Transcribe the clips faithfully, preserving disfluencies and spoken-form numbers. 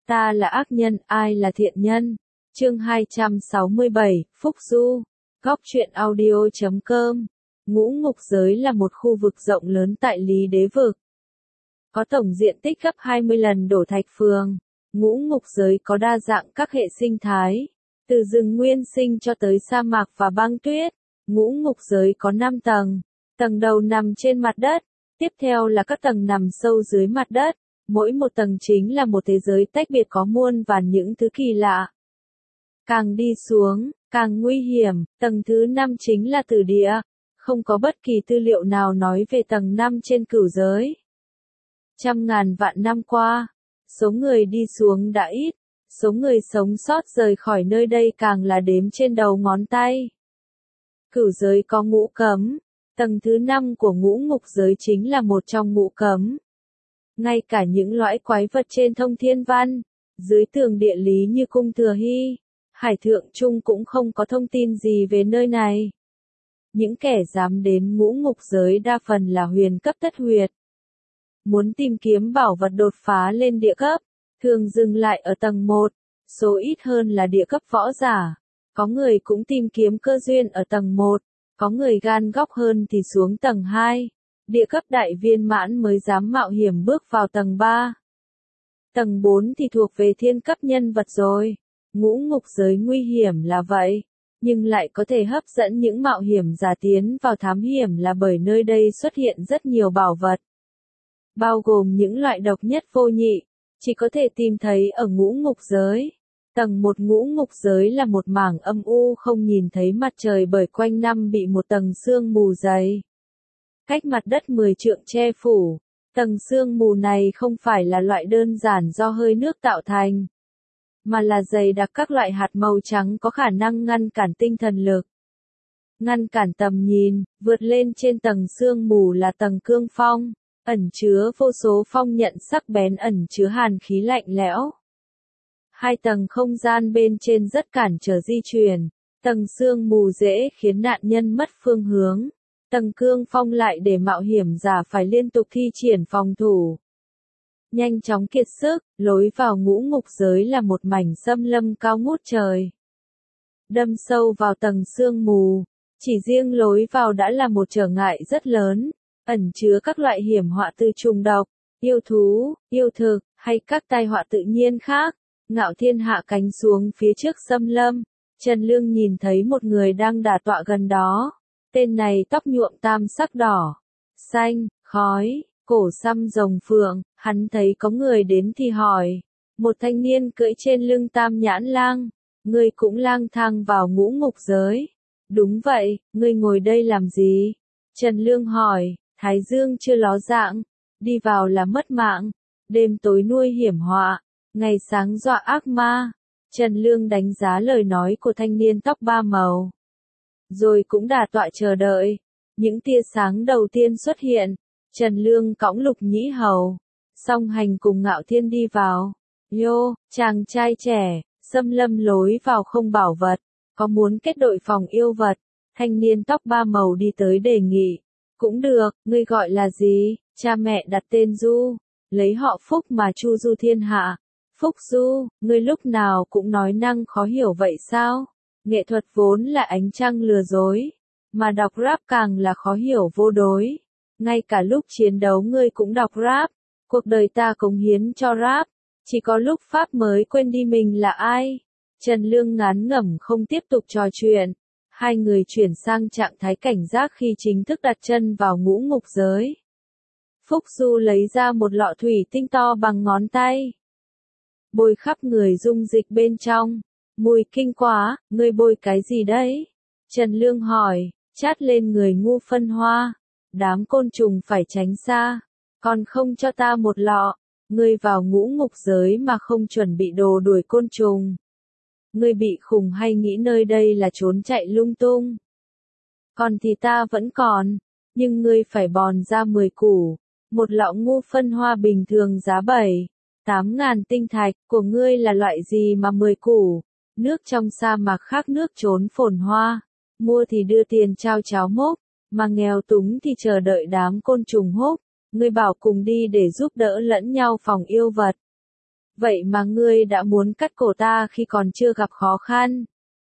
Ta là ác nhân, ai là thiện nhân? Chương hai trăm sáu mươi bảy, Phúc Du. Góc truyện audio chấm com. Ngũ ngục giới là một khu vực rộng lớn tại Lý Đế Vực. Có tổng diện tích gấp hai mươi lần Đổ Thạch Phường. Ngũ ngục giới có đa dạng các hệ sinh thái, từ rừng nguyên sinh cho tới sa mạc và băng tuyết. Ngũ ngục giới có năm tầng. Tầng đầu nằm trên mặt đất, tiếp theo là các tầng nằm sâu dưới mặt đất. Mỗi một tầng chính là một thế giới tách biệt có muôn vàn những thứ kỳ lạ. Càng đi xuống, càng nguy hiểm, tầng thứ năm chính là tử địa. Không có bất kỳ tư liệu nào nói về tầng năm trên cửu giới. Trăm ngàn vạn năm qua, số người đi xuống đã ít, số người sống sót rời khỏi nơi đây càng là đếm trên đầu ngón tay. Cửu giới có ngũ cấm, tầng thứ năm của ngũ ngục giới chính là một trong ngũ cấm. Ngay cả những loại quái vật trên thông thiên văn, dưới tường địa lý như cung Thừa Hy, Hải Thượng Trung cũng không có thông tin gì về nơi này. Những kẻ dám đến ngũ ngục giới đa phần là huyền cấp thất huyệt. Muốn tìm kiếm bảo vật đột phá lên địa cấp, thường dừng lại ở tầng một, số ít hơn là địa cấp võ giả. Có người cũng tìm kiếm cơ duyên ở tầng một, có người gan góc hơn thì xuống tầng hai. Địa cấp đại viên mãn mới dám mạo hiểm bước vào tầng ba. Tầng bốn thì thuộc về thiên cấp nhân vật rồi. Ngũ ngục giới nguy hiểm là vậy, nhưng lại có thể hấp dẫn những mạo hiểm giả tiến vào thám hiểm là bởi nơi đây xuất hiện rất nhiều bảo vật. Bao gồm những loại độc nhất vô nhị, chỉ có thể tìm thấy ở ngũ ngục giới. Tầng một ngũ ngục giới là một mảng âm u không nhìn thấy mặt trời bởi quanh năm bị một tầng sương mù dày. Cách mặt đất mười trượng che phủ, tầng sương mù này không phải là loại đơn giản do hơi nước tạo thành, mà là dày đặc các loại hạt màu trắng có khả năng ngăn cản tinh thần lực, ngăn cản tầm nhìn. Vượt lên trên tầng sương mù là tầng cương phong, ẩn chứa vô số phong nhận sắc bén ẩn chứa hàn khí lạnh lẽo. Hai tầng không gian bên trên rất cản trở di chuyển, tầng sương mù dễ khiến nạn nhân mất phương hướng. Tầng cương phong lại để mạo hiểm giả phải liên tục thi triển phòng thủ. Nhanh chóng kiệt sức, lối vào ngũ ngục giới là một mảnh xâm lâm cao ngút trời. Đâm sâu vào tầng sương mù, chỉ riêng lối vào đã là một trở ngại rất lớn, ẩn chứa các loại hiểm họa từ trùng độc, yêu thú, yêu thực, hay các tai họa tự nhiên khác. Ngạo Thiên hạ cánh xuống phía trước xâm lâm, Trần Lương nhìn thấy một người đang đả tọa gần đó. Tên này tóc nhuộm tam sắc đỏ, xanh, khói, cổ xăm rồng phượng. Hắn thấy có người đến thì hỏi. Một thanh niên cưỡi trên lưng tam nhãn lang. Ngươi cũng lang thang vào ngũ ngục giới? Đúng vậy, ngươi ngồi đây làm gì? Trần Lương hỏi. Thái dương chưa ló dạng, đi vào là mất mạng, đêm tối nuôi hiểm họa, ngày sáng dọa ác ma. Trần Lương đánh giá lời nói của thanh niên tóc ba màu, rồi cũng đả tọa chờ đợi. Những tia sáng đầu tiên xuất hiện, Trần Lương cõng Lục Nhĩ Hầu, song hành cùng Ngạo Thiên đi vào. Yo, chàng trai trẻ, xâm lâm lối vào không bảo vật, có muốn kết đội phòng yêu vật? Thanh niên tóc ba màu đi tới đề nghị. Cũng được, ngươi gọi là gì? Cha mẹ đặt tên Du, lấy họ Phúc mà chu du thiên hạ. Phúc Du, ngươi lúc nào cũng nói năng khó hiểu vậy sao? Nghệ thuật vốn là ánh trăng lừa dối, mà đọc rap càng là khó hiểu vô đối. Ngay cả lúc chiến đấu ngươi cũng đọc rap, cuộc đời ta cống hiến cho rap, chỉ có lúc Pháp mới quên đi mình là ai. Trần Lương ngán ngẩm không tiếp tục trò chuyện, hai người chuyển sang trạng thái cảnh giác khi chính thức đặt chân vào ngũ ngục giới. Phúc Du lấy ra một lọ thủy tinh to bằng ngón tay, bôi khắp người dung dịch bên trong. Mùi kinh quá, ngươi bôi cái gì đấy? Trần Lương hỏi. Chát lên người ngu phân hoa. Đám côn trùng phải tránh xa. Còn không cho ta một lọ. Ngươi vào ngũ ngục giới mà không chuẩn bị đồ đuổi côn trùng. Ngươi bị khùng hay nghĩ nơi đây là trốn chạy lung tung? Còn thì ta vẫn còn, nhưng ngươi phải bòn ra mười củ. Một lọ ngu phân hoa bình thường giá bảy, tám ngàn tinh thạch, của ngươi là loại gì mà mười củ? Nước trong sa mạc khác nước trốn phồn hoa, mua thì đưa tiền trao cháo mốc, mà nghèo túng thì chờ đợi đám côn trùng húc. Ngươi bảo cùng đi để giúp đỡ lẫn nhau phòng yêu vật. Vậy mà ngươi đã muốn cắt cổ ta khi còn chưa gặp khó khăn.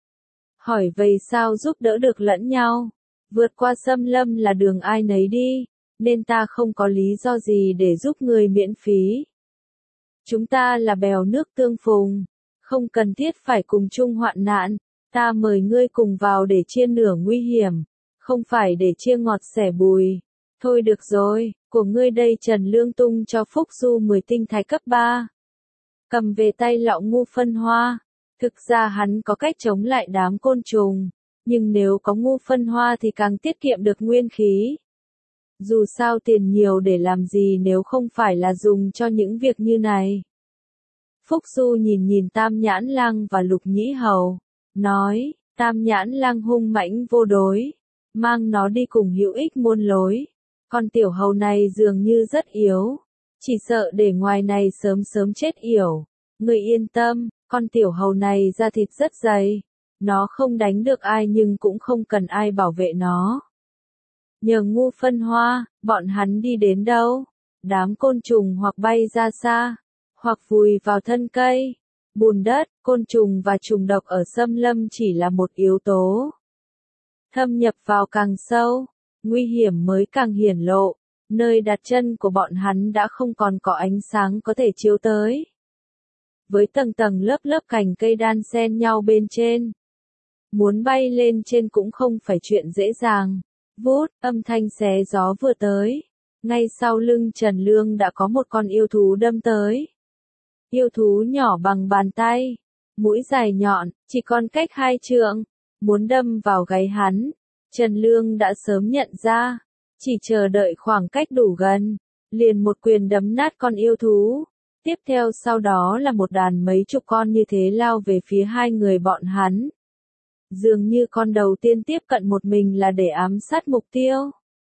Hỏi vậy sao giúp đỡ được lẫn nhau? Vượt qua xâm lâm là đường ai nấy đi, nên ta không có lý do gì để giúp người miễn phí. Chúng ta là bèo nước tương phùng, không cần thiết phải cùng chung hoạn nạn, ta mời ngươi cùng vào để chia nửa nguy hiểm, không phải để chia ngọt sẻ bùi. Thôi được rồi, của ngươi đây. Trần Lương tung cho Phúc Du mười tinh thạch cấp ba. Cầm về tay lọ ngu phân hoa. Thực ra hắn có cách chống lại đám côn trùng, nhưng nếu có ngu phân hoa thì càng tiết kiệm được nguyên khí. Dù sao tiền nhiều để làm gì nếu không phải là dùng cho những việc như này. Phúc Du nhìn nhìn Tam Nhãn Lang và Lục Nhĩ Hầu, nói, Tam Nhãn Lang hung mãnh vô đối, mang nó đi cùng hữu ích muôn lối. Con tiểu hầu này dường như rất yếu, chỉ sợ để ngoài này sớm sớm chết yểu. Ngươi yên tâm, con tiểu hầu này da thịt rất dày, nó không đánh được ai nhưng cũng không cần ai bảo vệ nó. Nhờ ngu phân hoa, bọn hắn đi đến đâu? Đám côn trùng hoặc bay ra xa, hoặc vùi vào thân cây, bùn đất. Côn trùng và trùng độc ở xâm lâm chỉ là một yếu tố. Thâm nhập vào càng sâu, nguy hiểm mới càng hiển lộ, nơi đặt chân của bọn hắn đã không còn có ánh sáng có thể chiếu tới. Với tầng tầng lớp lớp cành cây đan xen nhau bên trên, muốn bay lên trên cũng không phải chuyện dễ dàng. Vút, âm thanh xé gió vừa tới, ngay sau lưng Trần Lương đã có một con yêu thú đâm tới. Yêu thú nhỏ bằng bàn tay, mũi dài nhọn, chỉ còn cách hai trượng, muốn đâm vào gáy hắn. Trần Lương đã sớm nhận ra, chỉ chờ đợi khoảng cách đủ gần, liền một quyền đấm nát con yêu thú. Tiếp theo sau đó là một đàn mấy chục con như thế lao về phía hai người bọn hắn. Dường như con đầu tiên tiếp cận một mình là để ám sát mục tiêu.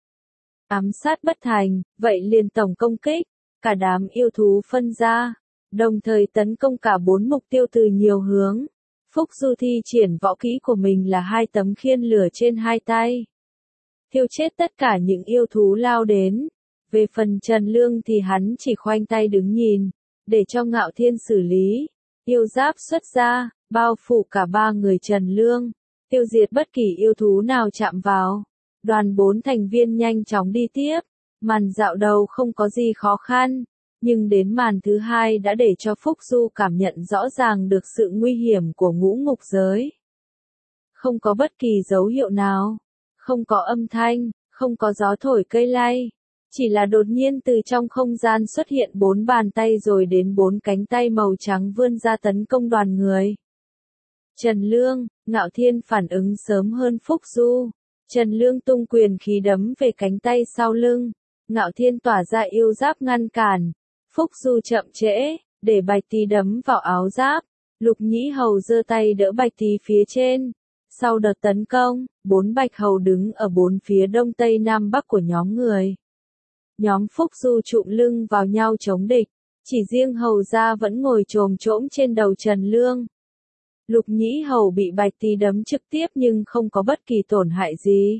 Ám sát bất thành, vậy liền tổng công kích, cả đám yêu thú phân ra, đồng thời tấn công cả bốn mục tiêu từ nhiều hướng. Phúc Du thi triển võ kỹ của mình là hai tấm khiên lửa trên hai tay, thiêu chết tất cả những yêu thú lao đến. Về phần Trần Lương thì hắn chỉ khoanh tay đứng nhìn, để cho Ngạo Thiên xử lý. Yêu giáp xuất ra, bao phủ cả ba người Trần Lương, tiêu diệt bất kỳ yêu thú nào chạm vào. Đoàn bốn thành viên nhanh chóng đi tiếp, màn dạo đầu không có gì khó khăn, nhưng đến màn thứ hai đã để cho Phúc Du cảm nhận rõ ràng được sự nguy hiểm của ngũ ngục giới. Không có bất kỳ dấu hiệu nào, không có âm thanh, không có gió thổi cây lay, chỉ là đột nhiên từ trong không gian xuất hiện bốn bàn tay rồi đến bốn cánh tay màu trắng vươn ra tấn công đoàn người. Trần Lương, Ngạo Thiên phản ứng sớm hơn Phúc Du. Trần Lương tung quyền khí đấm về cánh tay sau lưng, Ngạo Thiên tỏa ra yêu giáp ngăn cản. Phúc Du chậm trễ, để Bạch Tý đấm vào áo giáp. Lục Nhĩ Hầu giơ tay đỡ Bạch Tý phía trên. Sau đợt tấn công, bốn Bạch Hầu đứng ở bốn phía đông tây nam bắc của nhóm người. Nhóm Phúc Du trụm lưng vào nhau chống địch, chỉ riêng Hầu gia vẫn ngồi chồm chỗm trên đầu Trần Lương. Lục Nhĩ Hầu bị Bạch Tý đấm trực tiếp nhưng không có bất kỳ tổn hại gì.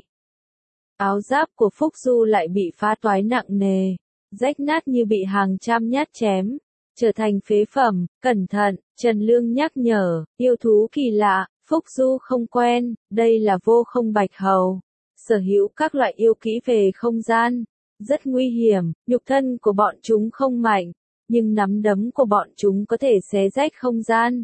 Áo giáp của Phúc Du lại bị phá toái nặng nề, rách nát như bị hàng trăm nhát chém, trở thành phế phẩm. Cẩn thận, Trần Lương nhắc nhở, yêu thú kỳ lạ, Phúc Du không quen, đây là Vô Không Bạch Hầu, sở hữu các loại yêu kỹ về không gian, rất nguy hiểm. Nhục thân của bọn chúng không mạnh, nhưng nắm đấm của bọn chúng có thể xé rách không gian,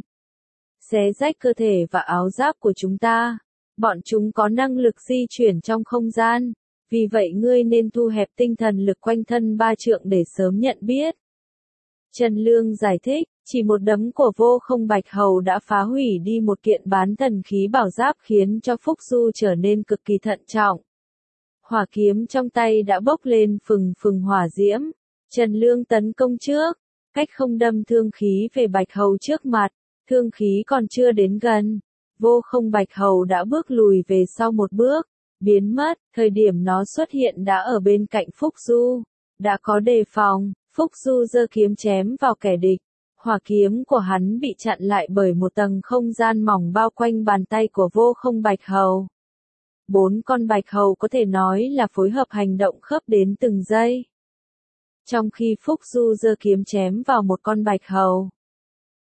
xé rách cơ thể và áo giáp của chúng ta. Bọn chúng có năng lực di chuyển trong không gian, vì vậy ngươi nên thu hẹp tinh thần lực quanh thân ba trượng để sớm nhận biết. Trần Lương giải thích, chỉ một đấm của Vô Không Bạch Hầu đã phá hủy đi một kiện bán thần khí bảo giáp khiến cho Phúc Du trở nên cực kỳ thận trọng. Hỏa kiếm trong tay đã bốc lên phừng phừng hỏa diễm. Trần Lương tấn công trước, cách không đâm thương khí về Bạch Hầu trước mặt, thương khí còn chưa đến gần. Vô Không Bạch Hầu đã bước lùi về sau một bước, biến mất. Thời điểm nó xuất hiện đã ở bên cạnh Phúc Du, đã có đề phòng. Phúc Du giơ kiếm chém vào kẻ địch, hỏa kiếm của hắn bị chặn lại bởi một tầng không gian mỏng bao quanh bàn tay của Vô Không Bạch Hầu. Bốn con Bạch Hầu có thể nói là phối hợp hành động khớp đến từng giây. Trong khi Phúc Du giơ kiếm chém vào một con Bạch Hầu,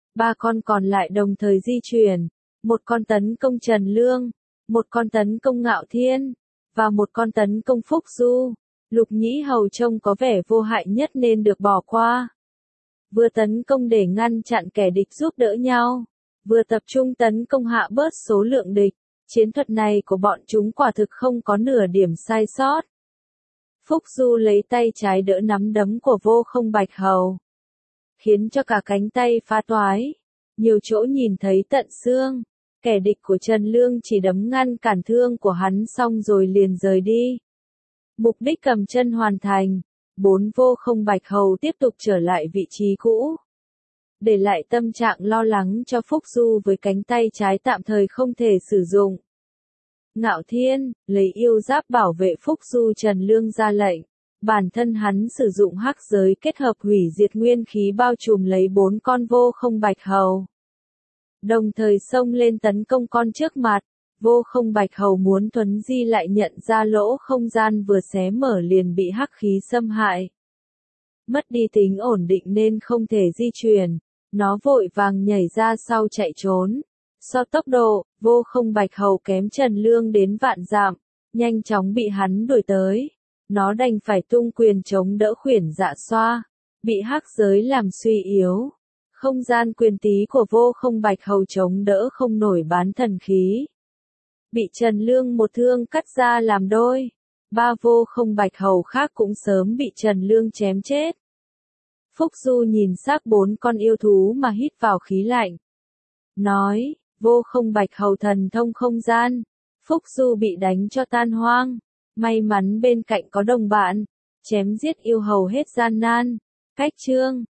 Ba con còn lại đồng thời di chuyển, một con tấn công Trần Lương, một con tấn công Ngạo Thiên, và một con tấn công Phúc Du. Lục Nhĩ Hầu trông có vẻ vô hại nhất nên được bỏ qua. Vừa tấn công để ngăn chặn kẻ địch giúp đỡ nhau, vừa tập trung tấn công hạ bớt số lượng địch. Chiến thuật này của bọn chúng quả thực không có nửa điểm sai sót. Phúc Du lấy tay trái đỡ nắm đấm của Vô Không Bạch Hầu, khiến cho cả cánh tay phá toái, nhiều chỗ nhìn thấy tận xương. Kẻ địch của Trần Lương chỉ đấm ngăn cản thương của hắn xong rồi liền rời đi. Mục đích cầm chân hoàn thành, bốn Vô Không Bạch Hầu tiếp tục trở lại vị trí cũ, để lại tâm trạng lo lắng cho Phúc Du với cánh tay trái tạm thời không thể sử dụng. Ngạo Thiên, lấy yêu giáp bảo vệ Phúc Du. Trần Lương ra lệnh, bản thân hắn sử dụng hắc giới kết hợp hủy diệt nguyên khí bao trùm lấy bốn con Vô Không Bạch Hầu, đồng thời xông lên tấn công con trước mặt. Vô Không Bạch Hầu muốn thuấn di lại nhận ra lỗ không gian vừa xé mở liền bị hắc khí xâm hại, mất đi tính ổn định nên không thể di chuyển. Nó vội vàng nhảy ra sau chạy trốn. So tốc độ, Vô Không Bạch Hầu kém Trần Lương đến vạn dặm, nhanh chóng bị hắn đuổi tới. Nó đành phải tung quyền chống đỡ Khuyển Dạ Xoa, bị hắc giới làm suy yếu. Không gian quyền tí của Vô Không Bạch Hầu chống đỡ không nổi bán thần khí, bị Trần Lương một thương cắt ra làm đôi. Ba Vô Không Bạch Hầu khác cũng sớm bị Trần Lương chém chết. Phúc Du nhìn xác bốn con yêu thú mà hít vào khí lạnh, nói, Vô Không Bạch Hầu thần thông không gian. Phúc Du bị đánh cho tan hoang, may mắn bên cạnh có đồng bạn, chém giết yêu hầu hết gian nan. Cách chương